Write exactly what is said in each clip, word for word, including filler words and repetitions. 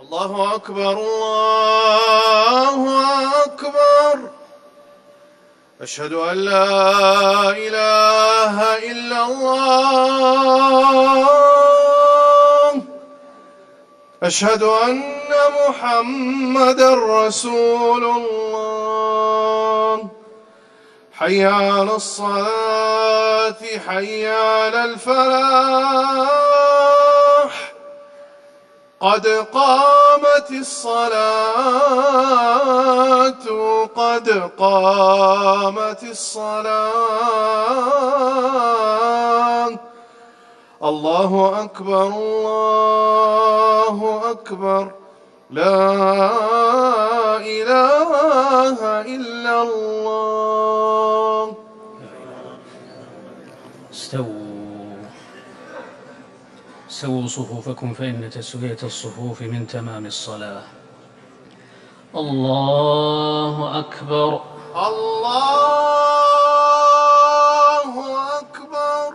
الله أكبر الله أكبر. أشهد أن لا إله إلا الله. أشهد أن محمدًا رسول الله. حي على الصلاة حي على الفلاح. قد قامت الصلاة قد قامت الصلاة. الله أكبر الله أكبر. لا إله إلا الله. استووا سووا صفوفكم فإن تسوية الصفوف من تمام الصلاة. الله أكبر الله أكبر.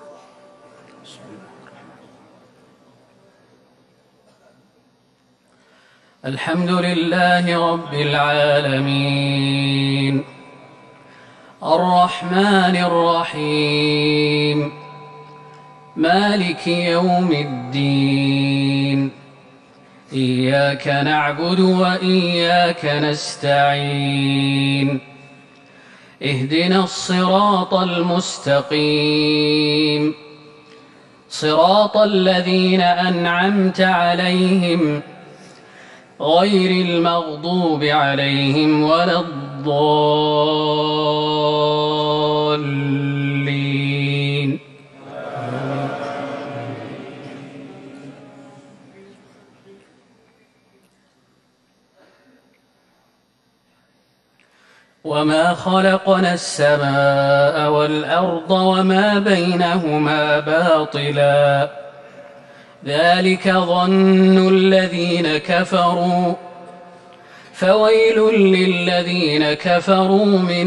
الحمد لله رب العالمين الرحمن الرحيم مالك يوم الدين. إياك نعبد وإياك نستعين. اهدنا الصراط المستقيم صراط الذين أنعمت عليهم غير المغضوب عليهم ولا الضالين. وما خلقنا السماء والأرض وما بينهما باطلا ذلك ظن الذين كفروا فويل للذين كفروا من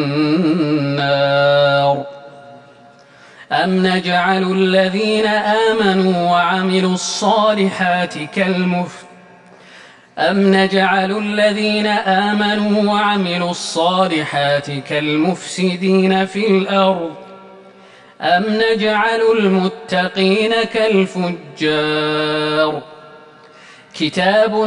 النار. أم نجعل الذين آمنوا وعملوا الصالحات كالمفسدين أم نجعل الذين آمنوا وعملوا الصالحات كالمفسدين في الأرض أم نجعل المتقين كالفجار. كتاب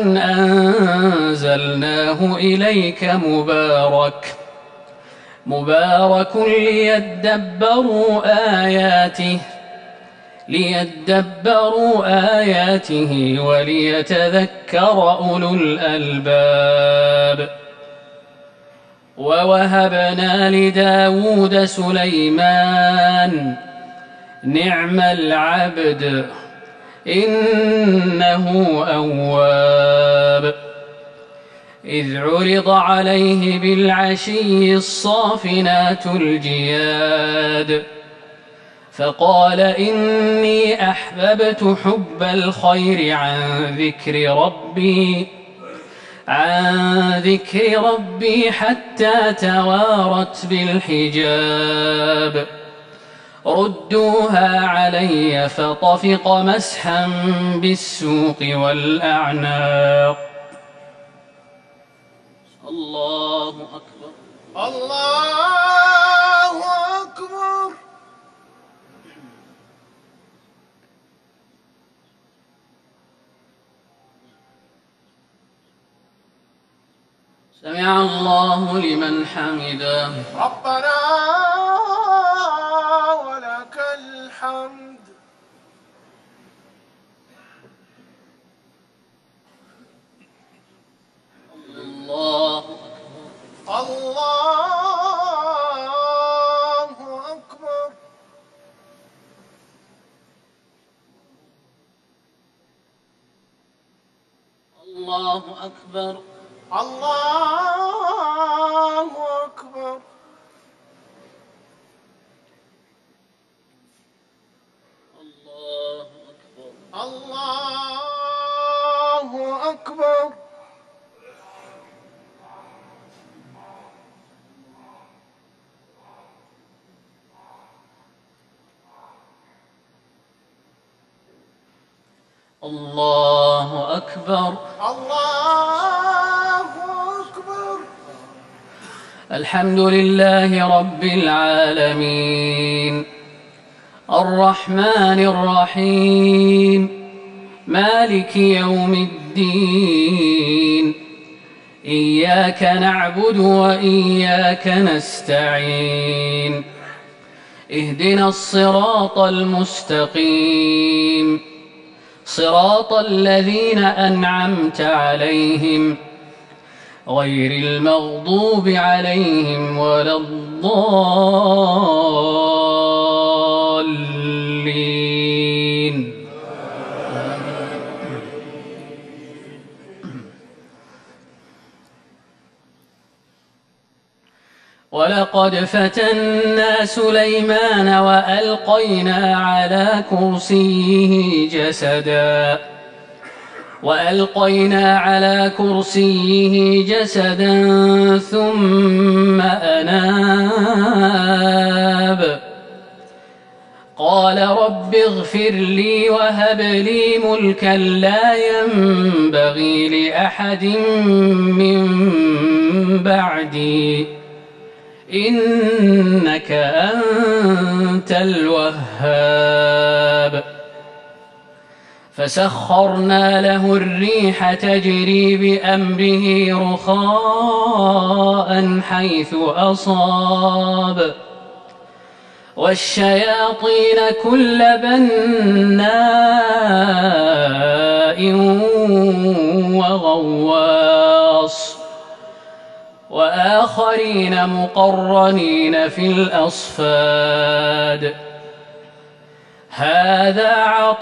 أنزلناه إليك مبارك مبارك ليدبروا آياته ليدبروا آياته وليتذكر أولو الألباب. ووهبنا لداود سليمان نعم العبد إنه أواب. إذ عرض عليه بالعشي الصافنات الجياد فقال إني أحببت حب الخير عن ذكر ربي عن ذكر ربي حتى توارت بالحجاب. ردوها علي فطفق مسحا بالسوق والأعناق. الله أكبر الله أكبر. سمع الله لمن حمده. ربنا ولك الحمد. الله الله أكبر. الله أكبر الله أكبر. الله أكبر الله أكبر. الله أكبر أكبر. الله أكبر. الحمد لله رب العالمين الرحمن الرحيم مالك يوم الدين إياك نعبد وإياك نستعين اهدنا الصراط المستقيم صراط الذين أنعمت عليهم غير المغضوب عليهم ولا الضالين. ولقد فتنا سليمان وألقينا على كرسيه جسدا وألقينا على كرسيه جسدا ثم أناب قال رب اغفر لي وهب لي ملكا لا ينبغي لأحد من بعدي إنك أنت الوهاب. فسخرنا له الريح تجري بأمره رخاء حيث أصاب والشياطين كل بناء وغواص وآخرين مقرنين في الأصفاد هذا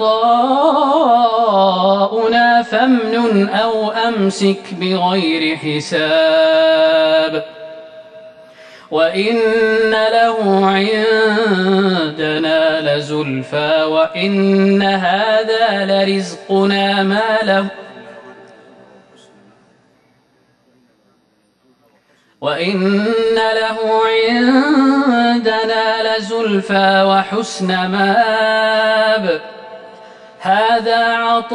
عطاؤنا فامنن أو أمسك بغير حساب وإن له عندنا لزلفى وإن هذا لرزقنا ما له وإن له عندنا لزلفى وحسن مآب هذا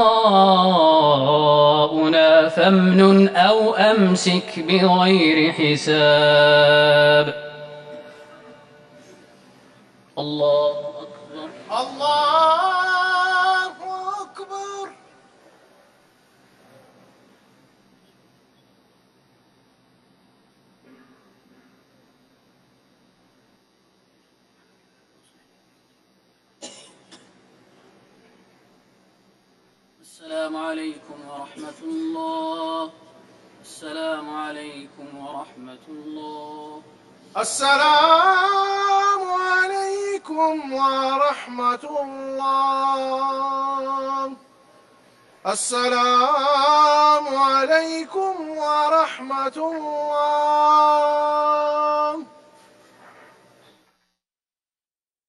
عطاؤنا فامنن أو أمسك بغير حساب. الله أكبر. الله أكبر. السلام عليكم ورحمة الله. السلام عليكم ورحمة الله. السلام عليكم ورحمة الله. السلام عليكم ورحمة الله.